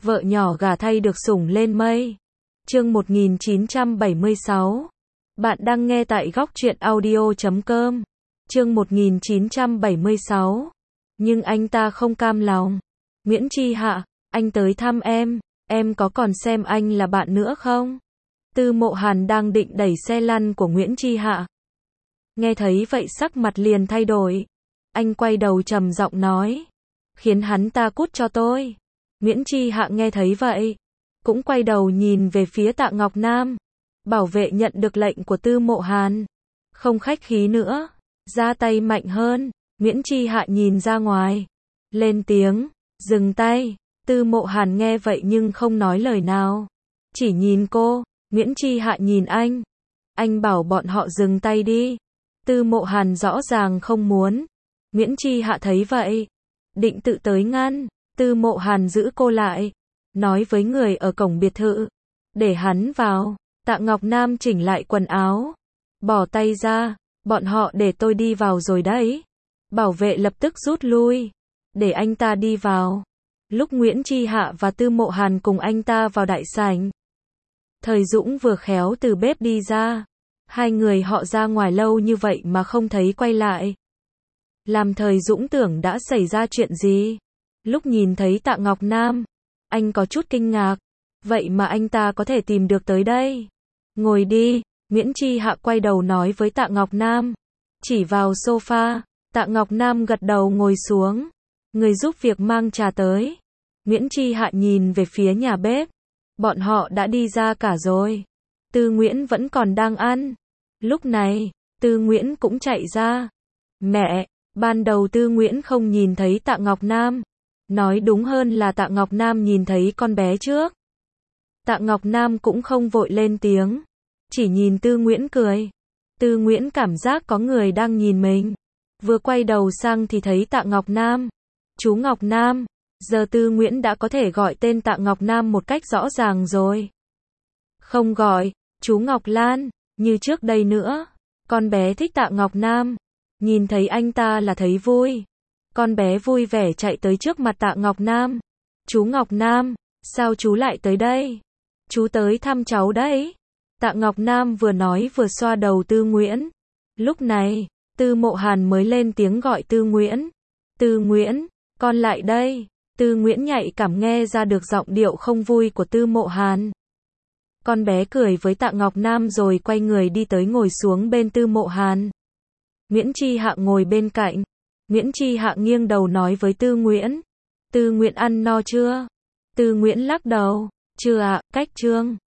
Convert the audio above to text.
vợ nhỏ gả thay được sủng lên mây. Chương 1976. Bạn đang nghe tại góc truyện audio.com. Chương 1976. Nhưng anh ta không cam lòng. Nguyễn Tri Hạ, anh tới thăm em có còn xem anh là bạn nữa không? Tư Mộ Hàn đang định đẩy xe lăn của Nguyễn Tri Hạ. Nghe thấy vậy sắc mặt liền thay đổi. Anh quay đầu trầm giọng nói. Khiến hắn ta cút cho tôi. Nguyễn Tri Hạ nghe thấy vậy, cũng quay đầu nhìn về phía Tạ Ngọc Nam. Bảo vệ nhận được lệnh của Tư Mộ Hàn, không khách khí nữa, ra tay mạnh hơn. Nguyễn Tri Hạ nhìn ra ngoài, lên tiếng, dừng tay. Tư Mộ Hàn nghe vậy nhưng không nói lời nào, chỉ nhìn cô. Nguyễn Tri Hạ nhìn anh bảo bọn họ dừng tay đi. Tư Mộ Hàn rõ ràng không muốn. Nguyễn Tri Hạ thấy vậy, định tự tới ngăn. Tư Mộ Hàn giữ cô lại, nói với người ở cổng biệt thự, để hắn vào. Tạ Ngọc Nam chỉnh lại quần áo, bỏ tay ra, bọn họ để tôi đi vào rồi đấy. Bảo vệ lập tức rút lui, để anh ta đi vào. Lúc Nguyễn Tri Hạ và Tư Mộ Hàn cùng anh ta vào đại sảnh, Thời Dũng vừa khéo từ bếp đi ra. Hai người họ ra ngoài lâu như vậy mà không thấy quay lại, làm Thời Dũng tưởng đã xảy ra chuyện gì. Lúc nhìn thấy Tạ Ngọc Nam, anh có chút kinh ngạc. Vậy mà anh ta có thể tìm được tới đây. Ngồi đi, Nguyễn Tri Hạ quay đầu nói với Tạ Ngọc Nam, chỉ vào sofa. Tạ Ngọc Nam gật đầu ngồi xuống. Người giúp việc mang trà tới. Nguyễn Tri Hạ nhìn về phía nhà bếp. Bọn họ đã đi ra cả rồi. Tư Nguyễn vẫn còn đang ăn. Lúc này, Tư Nguyễn cũng chạy ra. Mẹ, ban đầu Tư Nguyễn không nhìn thấy Tạ Ngọc Nam. Nói đúng hơn là Tạ Ngọc Nam nhìn thấy con bé trước. Tạ Ngọc Nam cũng không vội lên tiếng, chỉ nhìn Tư Nguyễn cười. Tư Nguyễn cảm giác có người đang nhìn mình. Vừa quay đầu sang thì thấy Tạ Ngọc Nam. Chú Ngọc Nam. Giờ Tư Nguyễn đã có thể gọi tên Tạ Ngọc Nam một cách rõ ràng rồi. Không gọi chú Ngọc Lan như trước đây nữa. Con bé thích Tạ Ngọc Nam, nhìn thấy anh ta là thấy vui. Con bé vui vẻ chạy tới trước mặt Tạ Ngọc Nam. Chú Ngọc Nam, sao chú lại tới đây? Chú tới thăm cháu đấy. Tạ Ngọc Nam vừa nói vừa xoa đầu Tư Nguyễn. Lúc này, Tư Mộ Hàn mới lên tiếng gọi Tư Nguyễn. Tư Nguyễn, con lại đây. Tư Nguyễn nhạy cảm nghe ra được giọng điệu không vui của Tư Mộ Hàn. Con bé cười với Tạ Ngọc Nam rồi quay người đi tới ngồi xuống bên Tư Mộ Hàn. Nguyễn Tri Hạ ngồi bên cạnh. Nguyễn Tri Hạ nghiêng đầu nói với Tư Nguyễn. Tư Nguyễn ăn no chưa? Tư Nguyễn lắc đầu. Chưa ạ, cách chương.